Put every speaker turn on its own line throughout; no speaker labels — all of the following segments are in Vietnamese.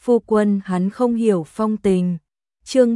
phu quân hắn không hiểu phong tình. Chương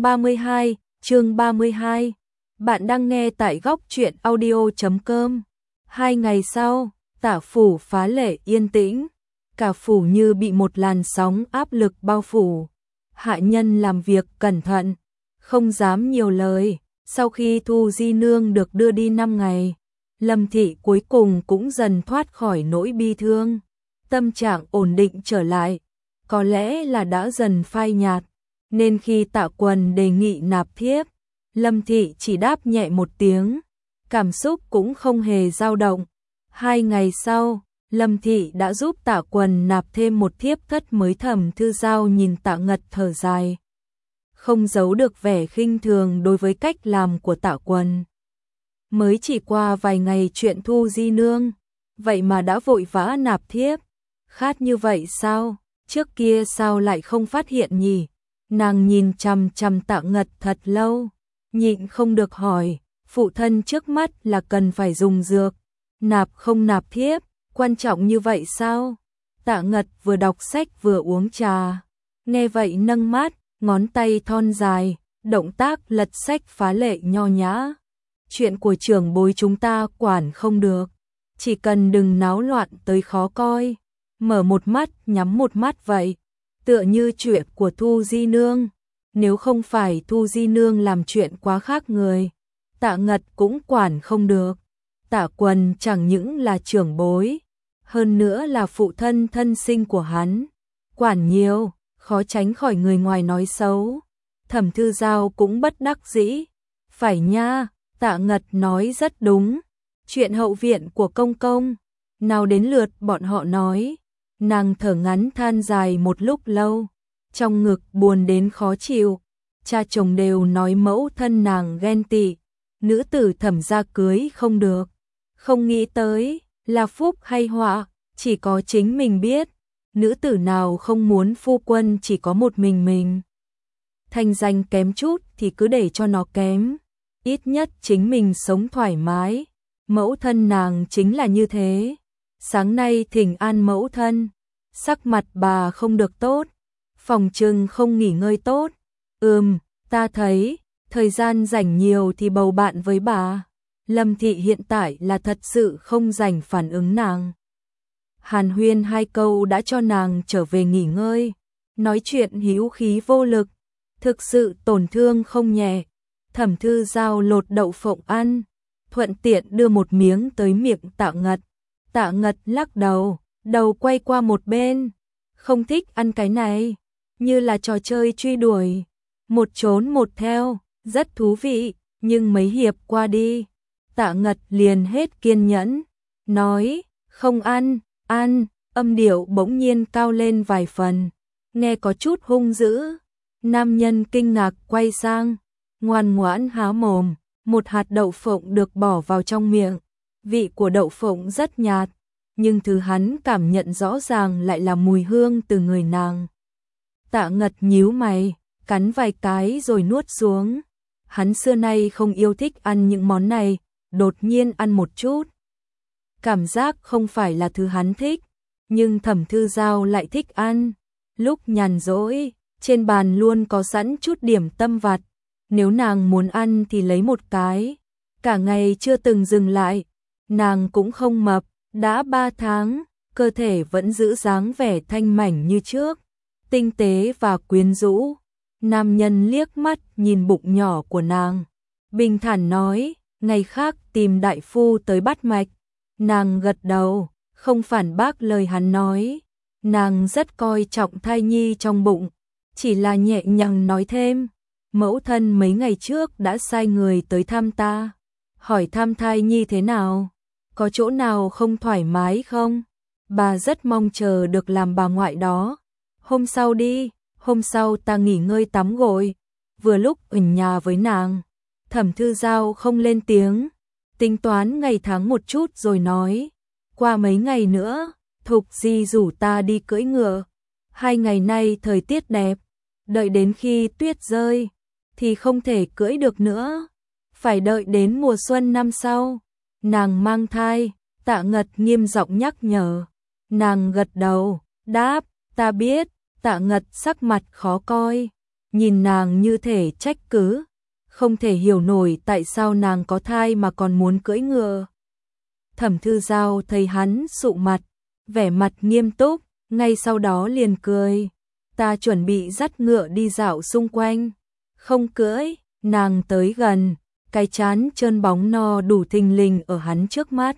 32. Bạn đang nghe tại góc truyện audio.com. 2 ngày sau, Tạ phủ phá lệ yên tĩnh, cả phủ như bị một làn sóng áp lực bao phủ. Hạ nhân làm việc cẩn thận, không dám nhiều lời. Sau khi Thu Di Nương được đưa đi 5 ngày, Lâm Thị cuối cùng cũng dần thoát khỏi nỗi bi thương, tâm trạng ổn định trở lại, có lẽ là đã dần phai nhạt, nên khi Tạ Quần đề nghị nạp thiếp, Lâm Thị chỉ đáp nhẹ một tiếng, cảm xúc cũng không hề dao động. 2 ngày sau, Lâm Thị đã giúp Tạ Quần nạp thêm một thiếp thất mới. Thẩm Thư Giao nhìn Tạ Ngật thở dài, không giấu được vẻ khinh thường đối với cách làm của Tạ Quần. Mới chỉ qua vài ngày chuyện Thu Di Nương, vậy mà đã vội vã nạp thiếp, khát như vậy sao? Trước kia sao lại không phát hiện nhỉ? Nàng nhìn chằm chằm Tạ Ngật thật lâu, nhịn không được hỏi, phụ thân trước mắt là cần phải dùng dược, nạp không nạp thiếp, quan trọng như vậy sao? Tạ Ngật vừa đọc sách vừa uống trà, nghe vậy nâng mắt, ngón tay thon dài, động tác lật sách phá lệ nho nhã. Chuyện của trưởng bối chúng ta quản không được, chỉ cần đừng náo loạn tới khó coi. Mở một mắt nhắm một mắt vậy, tựa như chuyện của Thu Di Nương. Nếu không phải Thu Di Nương làm chuyện quá khác người, Tạ Ngật cũng quản không được. Tạ Quần chẳng những là trưởng bối, hơn nữa là phụ thân thân sinh của hắn, quản nhiều, khó tránh khỏi người ngoài nói xấu. Thẩm Thư Giao cũng bất đắc dĩ, phải nha, Tạ Ngật nói rất đúng, chuyện hậu viện của công công, nào đến lượt bọn họ nói. Nàng thở ngắn than dài một lúc lâu, trong ngực buồn đến khó chịu. Cha chồng đều nói mẫu thân nàng ghen tị, nữ tử Thẩm gia cưới không được. Không nghĩ tới, là phúc hay họa, chỉ có chính mình biết. Nữ tử nào không muốn phu quân chỉ có một mình. Thanh danh kém chút thì cứ để cho nó kém, ít nhất chính mình sống thoải mái. Mẫu thân nàng chính là như thế. Sáng nay thỉnh an mẫu thân, sắc mặt bà không được tốt, phòng trừng không nghỉ ngơi tốt. Ta thấy, thời gian rảnh nhiều thì bầu bạn với bà. Lâm Thị hiện tại là thật sự không rảnh phản ứng nàng. Hàn huyên 2 câu đã cho nàng trở về nghỉ ngơi, nói chuyện hữu khí vô lực, thực sự tổn thương không nhẹ. Thẩm Thư Giao lột đậu phộng ăn, thuận tiện đưa một miếng tới miệng Tạ Ngật. Tạ Ngật lắc đầu, đầu quay qua một bên, không thích ăn cái này, như là trò chơi truy đuổi, một trốn một theo, rất thú vị, nhưng mấy hiệp qua đi, Tạ Ngật liền hết kiên nhẫn, nói, không ăn, âm điệu bỗng nhiên cao lên vài phần, nghe có chút hung dữ. Nam nhân kinh ngạc quay sang, ngoan ngoãn há mồm, một hạt đậu phộng được bỏ vào trong miệng. Vị của đậu phộng rất nhạt, nhưng thứ hắn cảm nhận rõ ràng lại là mùi hương từ người nàng. Tạ Ngật nhíu mày, cắn vài cái rồi nuốt xuống. Hắn xưa nay không yêu thích ăn những món này, đột nhiên ăn một chút. Cảm giác không phải là thứ hắn thích, nhưng Thẩm Thư Giao lại thích ăn. Lúc nhàn rỗi, trên bàn luôn có sẵn chút điểm tâm vặt. Nếu nàng muốn ăn thì lấy một cái, cả ngày chưa từng dừng lại. Nàng cũng không mập, đã 3 tháng, cơ thể vẫn giữ dáng vẻ thanh mảnh như trước, tinh tế và quyến rũ. Nam nhân liếc mắt nhìn bụng nhỏ của nàng, bình thản nói, ngày khác tìm đại phu tới bắt mạch. Nàng gật đầu, không phản bác lời hắn nói. Nàng rất coi trọng thai nhi trong bụng, chỉ là nhẹ nhàng nói thêm, mẫu thân mấy ngày trước đã sai người tới thăm ta, hỏi thăm thai nhi thế nào, có chỗ nào không thoải mái không? Bà rất mong chờ được làm bà ngoại đó. Hôm sau đi, hôm sau ta nghỉ ngơi tắm gội, vừa lúc ở nhà với nàng. Thẩm Thư Giao không lên tiếng, tính toán ngày tháng một chút rồi nói, qua mấy ngày nữa, Thục Di rủ ta đi cưỡi ngựa. 2 ngày nay thời tiết đẹp, đợi đến khi tuyết rơi thì không thể cưỡi được nữa, phải đợi đến mùa xuân năm sau. Nàng mang thai, Tạ Ngật nghiêm giọng nhắc nhở. Nàng gật đầu, đáp, ta biết. Tạ Ngật sắc mặt khó coi, nhìn nàng như thể trách cứ, không thể hiểu nổi tại sao nàng có thai mà còn muốn cưỡi ngựa. Thẩm Thư Giao thấy hắn sụ mặt, vẻ mặt nghiêm túc, ngay sau đó liền cười. Ta chuẩn bị dắt ngựa đi dạo xung quanh. Không cưỡi, nàng tới gần, cái trán trơn bóng no đủ thình lình ở hắn trước mắt.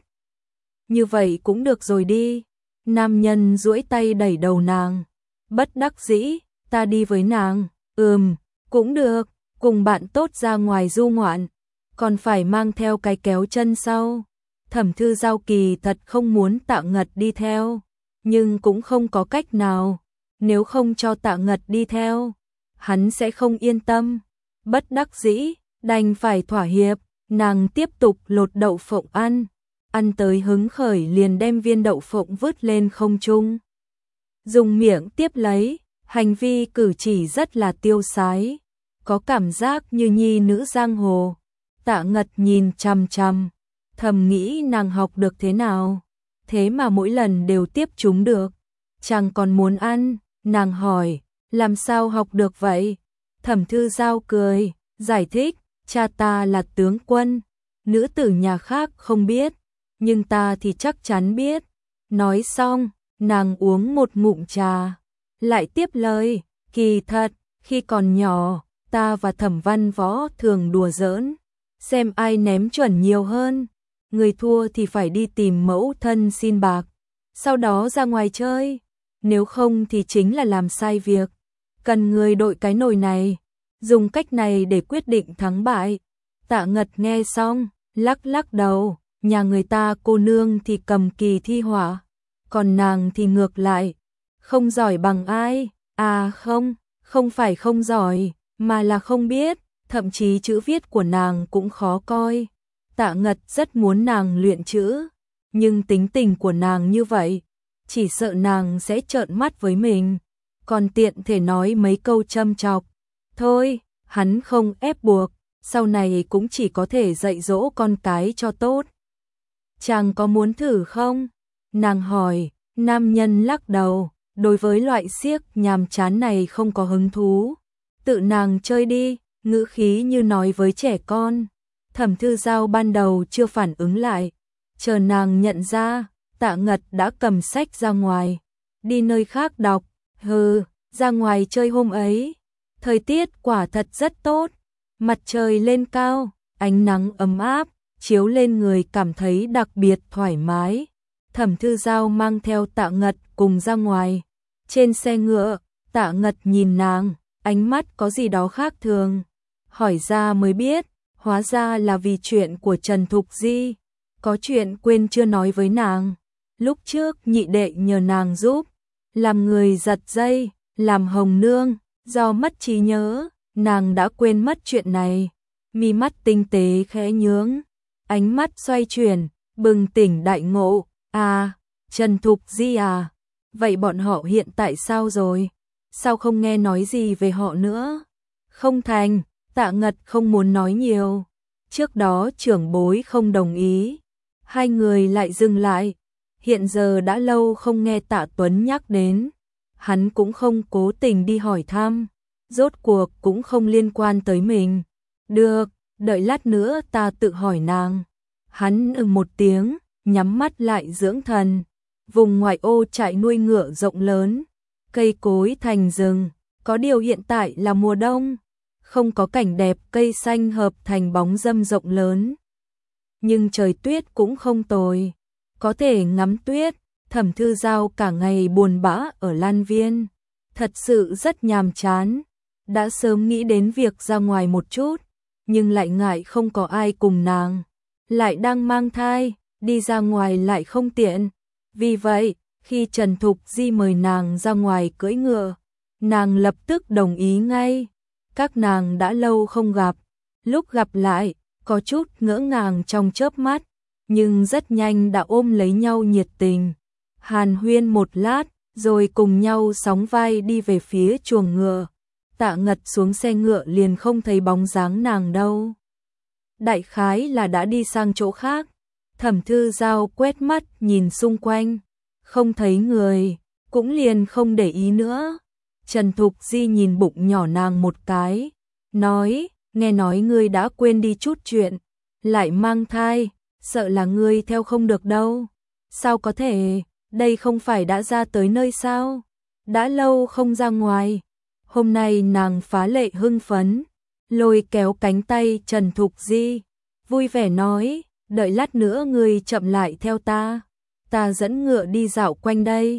Như vậy cũng được rồi đi. Nam nhân duỗi tay đẩy đầu nàng. Bất đắc dĩ, ta đi với nàng. Cũng được, cùng bạn tốt ra ngoài du ngoạn, còn phải mang theo cái kéo chân sau. Thẩm Thư Giao kỳ thật không muốn Tạ Ngật đi theo, nhưng cũng không có cách nào. Nếu không cho Tạ Ngật đi theo, hắn sẽ không yên tâm. Bất đắc dĩ, đành phải thỏa hiệp. Nàng tiếp tục lột đậu phộng ăn. Ăn tới hứng khởi liền đem viên đậu phộng vứt lên không trung. Dùng miệng tiếp lấy, hành vi cử chỉ rất là tiêu sái, có cảm giác như nhi nữ giang hồ. Tạ Ngật nhìn chằm chằm, thầm nghĩ nàng học được thế nào, thế mà mỗi lần đều tiếp chúng được. Chàng còn muốn ăn, nàng hỏi, làm sao học được vậy? Thẩm Thư Giao cười, giải thích, cha ta là tướng quân, nữ tử nhà khác không biết, nhưng ta thì chắc chắn biết. Nói xong, nàng uống một ngụm trà, lại tiếp lời, kỳ thật, khi còn nhỏ, ta và Thẩm Văn Võ thường đùa giỡn, xem ai ném chuẩn nhiều hơn, người thua thì phải đi tìm mẫu thân xin bạc, sau đó ra ngoài chơi, nếu không thì chính là làm sai việc, cần người đội cái nồi này, dùng cách này để quyết định thắng bại. Tạ Ngật nghe xong, lắc lắc đầu, nhà người ta cô nương thì cầm kỳ thi họa, còn nàng thì ngược lại, không giỏi bằng ai. À không phải không giỏi, mà là không biết, thậm chí chữ viết của nàng cũng khó coi. Tạ Ngật rất muốn nàng luyện chữ, nhưng tính tình của nàng như vậy, chỉ sợ nàng sẽ trợn mắt với mình, còn tiện thể nói mấy câu châm chọc. Thôi, hắn không ép buộc, sau này cũng chỉ có thể dạy dỗ con cái cho tốt. Chàng có muốn thử không? Nàng hỏi. Nam nhân lắc đầu, đối với loại xiếc nhàm chán này không có hứng thú. Tự nàng chơi đi, ngữ khí như nói với trẻ con. Thẩm Thư Giao ban đầu chưa phản ứng lại, chờ nàng nhận ra, Tạ Ngật đã cầm sách ra ngoài, đi nơi khác đọc. Ra ngoài chơi hôm ấy, thời tiết quả thật rất tốt, mặt trời lên cao, ánh nắng ấm áp, chiếu lên người cảm thấy đặc biệt thoải mái. Thẩm Thư Giao mang theo Tạ Ngật cùng ra ngoài. Trên xe ngựa, Tạ Ngật nhìn nàng, ánh mắt có gì đó khác thường. Hỏi ra mới biết, hóa ra là vì chuyện của Trần Thục Di. Có chuyện quên chưa nói với nàng. Lúc trước nhị đệ nhờ nàng giúp, làm người giật dây, làm hồng nương, do mất trí nhớ, nàng đã quên mất chuyện này. Mi mắt tinh tế khẽ nhướng, ánh mắt xoay chuyển, bừng tỉnh đại ngộ. À, Trần Thục Di à, vậy bọn họ hiện tại sao rồi? Sao không nghe nói gì về họ nữa? Không thành, Tạ Ngật không muốn nói nhiều. Trước đó trưởng bối không đồng ý, hai người lại dừng lại. Hiện giờ đã lâu không nghe Tạ Tuấn nhắc đến, hắn cũng không cố tình đi hỏi thăm, rốt cuộc cũng không liên quan tới mình. Được, đợi lát nữa ta tự hỏi nàng. Hắn một tiếng, nhắm mắt lại dưỡng thần. Vùng ngoại ô trại nuôi ngựa rộng lớn, cây cối thành rừng, có điều hiện tại là mùa đông, không có cảnh đẹp cây xanh hợp thành bóng râm rộng lớn. Nhưng trời tuyết cũng không tồi, có thể ngắm tuyết. Thẩm Thư Giao cả ngày buồn bã ở Lan Viên, thật sự rất nhàm chán, đã sớm nghĩ đến việc ra ngoài một chút, nhưng lại ngại không có ai cùng nàng, lại đang mang thai, đi ra ngoài lại không tiện. Vì vậy, khi Trần Thục Di mời nàng ra ngoài cưỡi ngựa, nàng lập tức đồng ý ngay. Các nàng đã lâu không gặp, lúc gặp lại, có chút ngỡ ngàng trong chớp mắt, nhưng rất nhanh đã ôm lấy nhau nhiệt tình. Hàn huyên một lát, rồi cùng nhau sóng vai đi về phía chuồng ngựa. Tạ Ngật xuống xe ngựa liền không thấy bóng dáng nàng đâu. Đại khái là đã đi sang chỗ khác. Thẩm Thư Giao quét mắt nhìn xung quanh, không thấy người, cũng liền không để ý nữa. Trần Thục Di nhìn bụng nhỏ nàng một cái, nói, nghe nói ngươi đã quên đi chút chuyện, lại mang thai, sợ là ngươi theo không được đâu. Sao có thể, đây không phải đã ra tới nơi sao? Đã lâu không ra ngoài. Hôm nay nàng phá lệ hưng phấn, lôi kéo cánh tay Trần Thục Di, vui vẻ nói, đợi lát nữa ngươi chậm lại theo ta dẫn ngựa đi dạo quanh đây.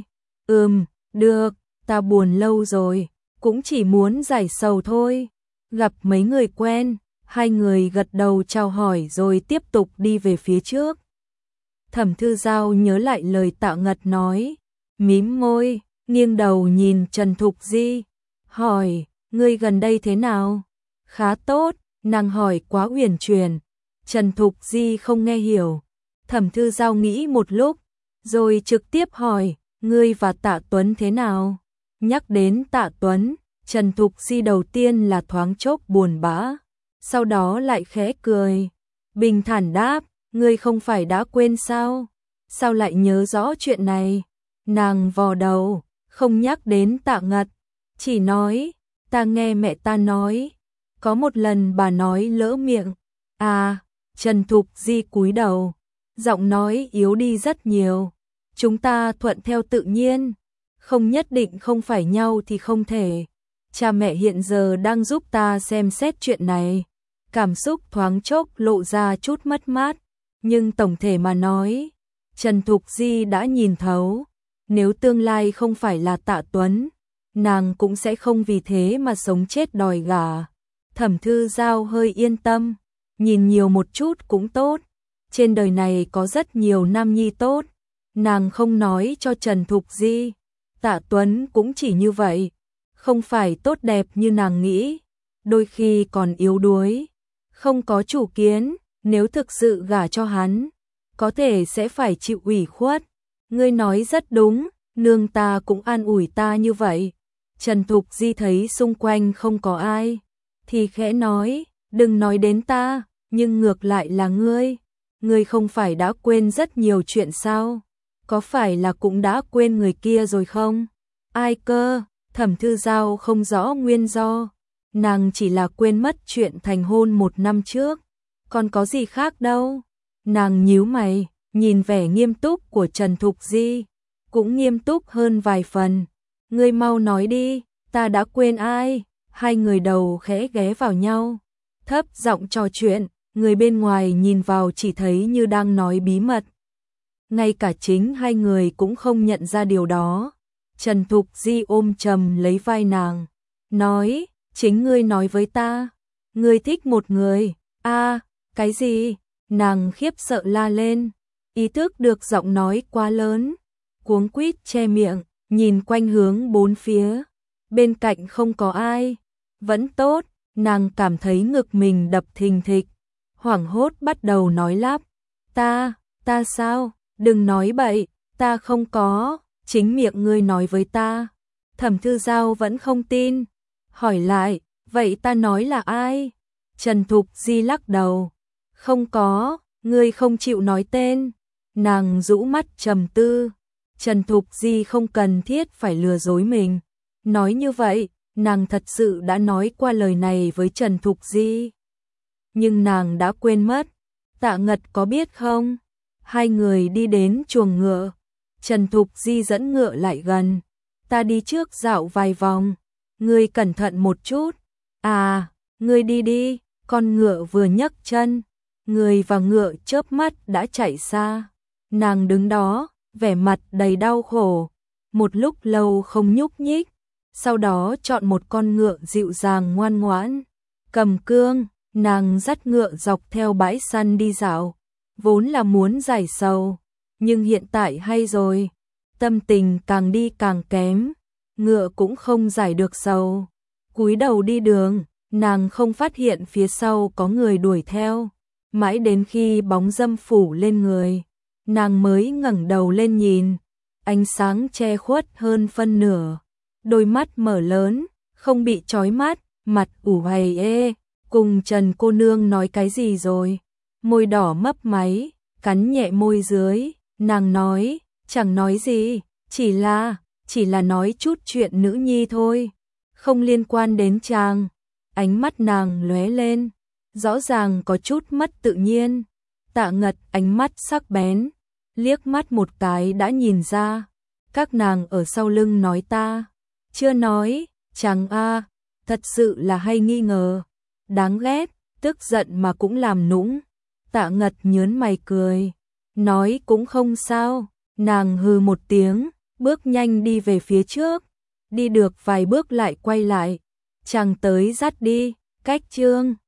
Được, ta buồn lâu rồi, cũng chỉ muốn giải sầu thôi. Gặp mấy người quen, hai người gật đầu chào hỏi rồi tiếp tục đi về phía trước. Thẩm Thư Giao nhớ lại lời Tạ Ngật nói, mím môi, nghiêng đầu nhìn Trần Thục Di, hỏi, ngươi gần đây thế nào? Khá tốt, nàng hỏi quá uyển chuyển, Trần Thục Di không nghe hiểu. Thẩm Thư Giao nghĩ một lúc, rồi trực tiếp hỏi, ngươi và Tạ Tuấn thế nào? Nhắc đến Tạ Tuấn, Trần Thục Di đầu tiên là thoáng chốc buồn bã, sau đó lại khẽ cười, bình thản đáp, ngươi không phải đã quên sao? Sao lại nhớ rõ chuyện này? Nàng vò đầu, không nhắc đến Tạ Ngật, chỉ nói, ta nghe mẹ ta nói, có một lần bà nói lỡ miệng. À, Trần Thục Di cúi đầu, giọng nói yếu đi rất nhiều, chúng ta thuận theo tự nhiên, không nhất định không phải nhau thì không thể. Cha mẹ hiện giờ đang giúp ta xem xét chuyện này. Cảm xúc thoáng chốc lộ ra chút mất mát, nhưng tổng thể mà nói, Trần Thục Di đã nhìn thấu, nếu tương lai không phải là Tạ Tuấn, nàng cũng sẽ không vì thế mà sống chết đòi gả. Thẩm Thư Giao hơi yên tâm, nhìn nhiều một chút cũng tốt, trên đời này có rất nhiều nam nhi tốt, nàng không nói cho Trần Thục Di, Tạ Tuấn cũng chỉ như vậy, không phải tốt đẹp như nàng nghĩ, đôi khi còn yếu đuối, không có chủ kiến, nếu thực sự gả cho hắn, có thể sẽ phải chịu ủy khuất. Ngươi nói rất đúng, nương ta cũng an ủi ta như vậy. Trần Thục Di thấy xung quanh không có ai, thì khẽ nói, đừng nói đến ta, nhưng ngược lại là ngươi không phải đã quên rất nhiều chuyện sao? Có phải là cũng đã quên người kia rồi không? Ai cơ? Thẩm Thư Giao không rõ nguyên do, nàng chỉ là quên mất chuyện thành hôn 1 năm trước, còn có gì khác đâu. Nàng nhíu mày, nhìn vẻ nghiêm túc của Trần Thục Di, cũng nghiêm túc hơn vài phần. Ngươi mau nói đi, ta đã quên ai? Hai người đầu khẽ ghé vào nhau, thấp giọng trò chuyện, người bên ngoài nhìn vào chỉ thấy như đang nói bí mật. Ngay cả chính hai người cũng không nhận ra điều đó. Trần Thục Di ôm chầm lấy vai nàng, nói, chính ngươi nói với ta, ngươi thích một người. À, cái gì? Nàng khiếp sợ la lên, ý thức được giọng nói quá lớn, cuống quýt che miệng, nhìn quanh hướng bốn phía, bên cạnh không có ai. Vẫn tốt, nàng cảm thấy ngực mình đập thình thịch, hoảng hốt bắt đầu nói lắp, ta sao? Đừng nói bậy, ta không có, chính miệng ngươi nói với ta. Thẩm Thư Giao vẫn không tin, hỏi lại, vậy ta nói là ai? Trần Thục Di lắc đầu, không có, ngươi không chịu nói tên. Nàng rũ mắt trầm tư, Trần Thục Di không cần thiết phải lừa dối mình. Nói như vậy, nàng thật sự đã nói qua lời này với Trần Thục Di. Nhưng nàng đã quên mất, Tạ Ngật có biết không? Hai người đi đến chuồng ngựa, Trần Thục Di dẫn ngựa lại gần, ta đi trước dạo vài vòng, ngươi cẩn thận một chút. À, ngươi đi đi. Con ngựa vừa nhấc chân, người và ngựa chớp mắt đã chạy xa. Nàng đứng đó, vẻ mặt đầy đau khổ, một lúc lâu không nhúc nhích, sau đó chọn một con ngựa dịu dàng ngoan ngoãn, cầm cương, nàng dắt ngựa dọc theo bãi săn đi dạo, vốn là muốn giải sầu, nhưng hiện tại hay rồi, tâm tình càng đi càng kém, ngựa cũng không giải được sầu. Cúi đầu đi đường, nàng không phát hiện phía sau có người đuổi theo, mãi đến khi bóng râm phủ lên người, nàng mới ngẩng đầu lên nhìn, ánh sáng che khuất hơn phân nửa, đôi mắt mở lớn, không bị chói mắt, mặt ủ hầy ê, cùng Trần cô nương nói cái gì rồi? Môi đỏ mấp máy, cắn nhẹ môi dưới, nàng nói, chẳng nói gì, chỉ là nói chút chuyện nữ nhi thôi. không liên quan đến chàng. Ánh mắt nàng lóe lên, rõ ràng có chút mất tự nhiên. Tạ Ngật ánh mắt sắc bén, liếc mắt một cái đã nhìn ra. Các nàng ở sau lưng nói ta. Chưa nói, chàng a, thật sự là hay nghi ngờ. Đáng ghét, tức giận mà cũng làm nũng. Tạ Ngật nhớn mày cười, nói cũng không sao. Nàng hừ một tiếng, bước nhanh đi về phía trước. Đi được vài bước lại quay lại. Chàng tới dắt đi, cách chương.